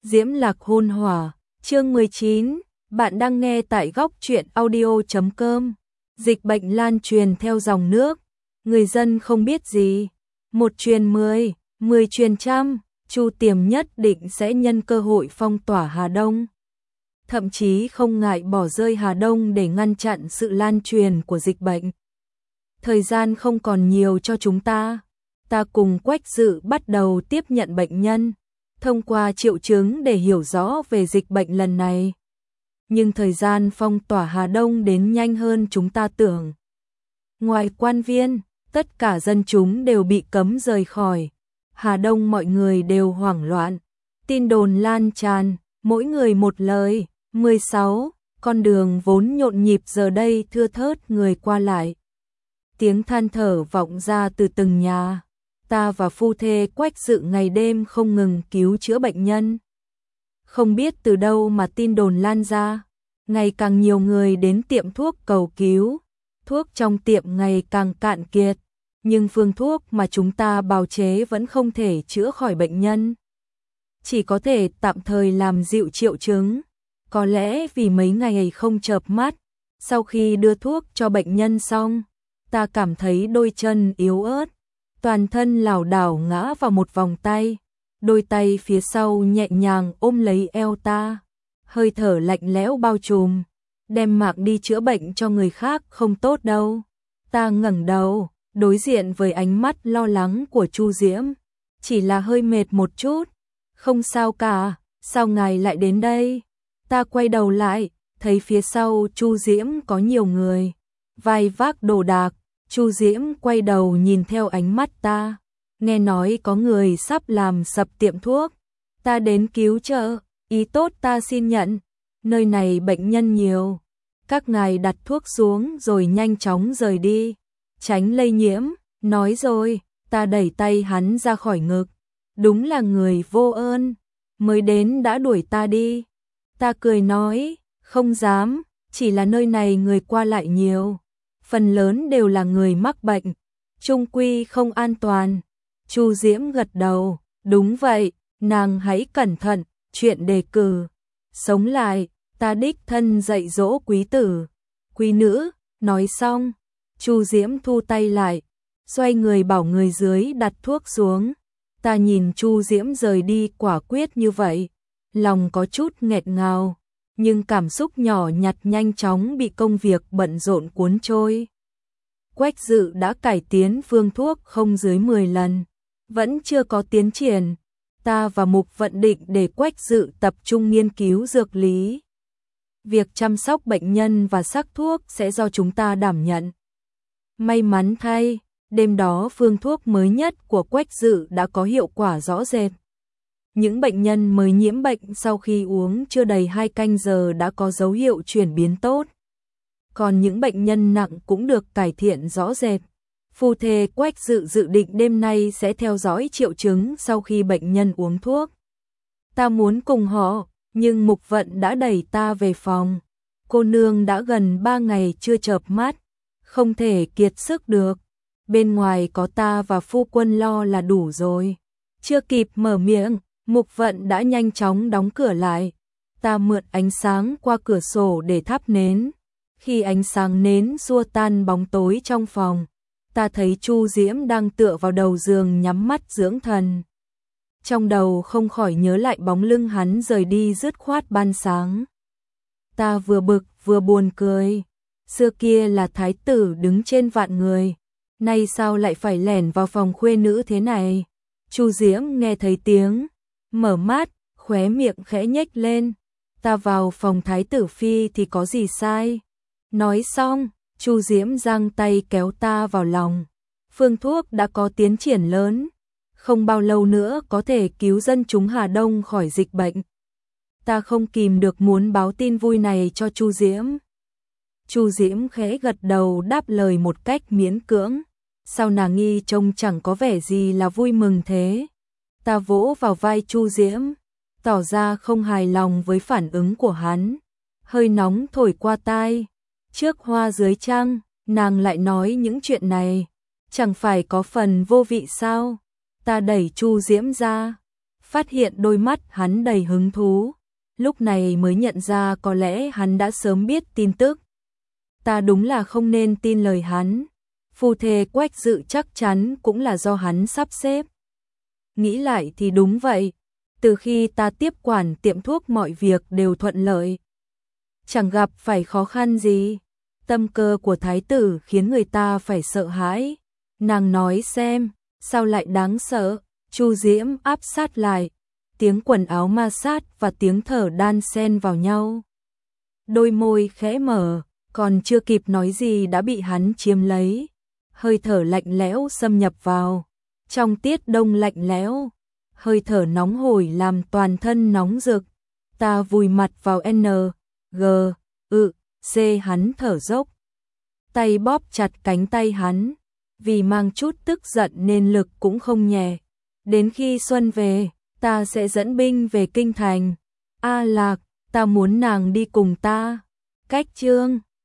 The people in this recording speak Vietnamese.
Diễm Lạc Hôn Hỏa, chương 19, bạn đang nghe tại góc truyện audio.com. Dịch bệnh lan truyền theo dòng nước, người dân không biết gì. Một truyền 10, 10 truyền trăm, Chu Tiềm nhất định sẽ nhân cơ hội phong tỏa Hà Đông. Thậm chí không ngại bỏ rơi Hà Đông để ngăn chặn sự lan truyền của dịch bệnh. Thời gian không còn nhiều cho chúng ta. Ta cùng Quách Dự bắt đầu tiếp nhận bệnh nhân, thông qua triệu chứng để hiểu rõ về dịch bệnh lần này. Nhưng thời gian phong tỏa Hà Đông đến nhanh hơn chúng ta tưởng. Ngoài quan viên, tất cả dân chúng đều bị cấm rời khỏi. Hà Đông mọi người đều hoảng loạn. Tin đồn lan tràn, mỗi người một lời. 16. Con đường vốn nhộn nhịp giờ đây thưa thớt người qua lại. Tiếng than thở vọng ra từ từng nhà. Ta và phu thê Quách Dự ngày đêm không ngừng cứu chữa bệnh nhân. Không biết từ đâu mà tin đồn lan ra, ngày càng nhiều người đến tiệm thuốc cầu cứu. Thuốc trong tiệm ngày càng cạn kiệt, nhưng phương thuốc mà chúng ta bào chế vẫn không thể chữa khỏi bệnh nhân. Chỉ có thể tạm thời làm dịu triệu chứng. Có lẽ vì mấy ngày không chợp mắt, sau khi đưa thuốc cho bệnh nhân xong, ta cảm thấy đôi chân yếu ớt. Toàn thân lảo đảo ngã vào một vòng tay, đôi tay phía sau nhẹ nhàng ôm lấy eo ta, hơi thở lạnh lẽo bao trùm, đem mạng đi chữa bệnh cho người khác không tốt đâu. Ta ngẩng đầu, đối diện với ánh mắt lo lắng của Chu Diễm, chỉ là hơi mệt một chút, không sao cả, sao ngài lại đến đây? Ta quay đầu lại, thấy phía sau Chu Diễm có nhiều người, vai vác đồ đạc. Chu Diễm quay đầu nhìn theo ánh mắt ta, nghe nói có người sắp làm sập tiệm thuốc. Ta đến cứu trợ, ý tốt ta xin nhận, nơi này bệnh nhân nhiều. Các ngài đặt thuốc xuống rồi nhanh chóng rời đi, tránh lây nhiễm, nói rồi, ta đẩy tay hắn ra khỏi ngực. Đúng là người vô ơn, mới đến đã đuổi ta đi. Ta cười nói, không dám, chỉ là nơi này người qua lại nhiều. Phần lớn đều là người mắc bệnh, chung quy không an toàn. Chu Diễm gật đầu, đúng vậy, nàng hãy cẩn thận, chuyện đề cử. Sống lại, ta đích thân dạy dỗ quý tử, quý nữ, nói xong. Chu Diễm thu tay lại, xoay người bảo người dưới đặt thuốc xuống. Ta nhìn Chu Diễm rời đi quả quyết như vậy, lòng có chút nghẹt ngào. Nhưng cảm xúc nhỏ nhặt nhanh chóng bị công việc bận rộn cuốn trôi. Quách Dự đã cải tiến phương thuốc không dưới 10 lần, vẫn chưa có tiến triển. Ta và Mục Vận định để Quách Dự tập trung nghiên cứu dược lý. Việc chăm sóc bệnh nhân và sắc thuốc sẽ do chúng ta đảm nhận. May mắn thay, đêm đó phương thuốc mới nhất của Quách Dự đã có hiệu quả rõ rệt. Những bệnh nhân mới nhiễm bệnh sau khi uống chưa đầy 2 canh giờ đã có dấu hiệu chuyển biến tốt. Còn những bệnh nhân nặng cũng được cải thiện rõ rệt. Phu thê Quách Dự dự định đêm nay sẽ theo dõi triệu chứng sau khi bệnh nhân uống thuốc. Ta muốn cùng họ, nhưng Mục Vận đã đẩy ta về phòng. Cô nương đã gần 3 ngày chưa chợp mắt, không thể kiệt sức được. Bên ngoài có ta và phu quân lo là đủ rồi. Chưa kịp mở miệng, Mục Vận đã nhanh chóng đóng cửa lại. Ta mượn ánh sáng qua cửa sổ để thắp nến. Khi ánh sáng nến xua tan bóng tối trong phòng, ta thấy Chu Diễm đang tựa vào đầu giường nhắm mắt dưỡng thần. Trong đầu không khỏi nhớ lại bóng lưng hắn rời đi dứt khoát ban sáng. Ta vừa bực vừa buồn cười. Xưa kia là thái tử đứng trên vạn người, nay sao lại phải lẻn vào phòng khuê nữ thế này? Chu Diễm nghe thấy tiếng, mở mắt, khóe miệng khẽ nhếch lên. Ta vào phòng thái tử phi thì có gì sai? Nói xong, Chu Diễm giang tay kéo ta vào lòng. Phương thuốc đã có tiến triển lớn, không bao lâu nữa có thể cứu dân chúng Hà Đông khỏi dịch bệnh. Ta không kìm được muốn báo tin vui này cho Chu Diễm. Chu Diễm khẽ gật đầu đáp lời một cách miễn cưỡng. Sao nàng nghi trông chẳng có vẻ gì là vui mừng thế? Ta vỗ vào vai Chu Diễm, tỏ ra không hài lòng với phản ứng của hắn. Hơi nóng thổi qua tai. Trước hoa dưới trăng, nàng lại nói những chuyện này, chẳng phải có phần vô vị sao? Ta đẩy Chu Diễm ra, phát hiện đôi mắt hắn đầy hứng thú, lúc này mới nhận ra có lẽ hắn đã sớm biết tin tức. Ta đúng là không nên tin lời hắn, phù thề Quách Dự chắc chắn cũng là do hắn sắp xếp. Nghĩ lại thì đúng vậy, từ khi ta tiếp quản tiệm thuốc mọi việc đều thuận lợi. Chẳng gặp phải khó khăn gì, tâm cơ của thái tử khiến người ta phải sợ hãi. Nàng nói xem, sao lại đáng sợ? Chu Diễm áp sát lại, tiếng quần áo ma sát và tiếng thở đan xen vào nhau. Đôi môi khẽ mở, còn chưa kịp nói gì đã bị hắn chiếm lấy. Hơi thở lạnh lẽo xâm nhập vào, trong tiết đông lạnh lẽo, hơi thở nóng hổi làm toàn thân nóng rực. Ta vùi mặt vào N, G, C hắn thở dốc. Tay bóp chặt cánh tay hắn, vì mang chút tức giận nên lực cũng không nhẹ. Đến khi xuân về, ta sẽ dẫn binh về kinh thành. A Lạc, ta muốn nàng đi cùng ta. Cách chương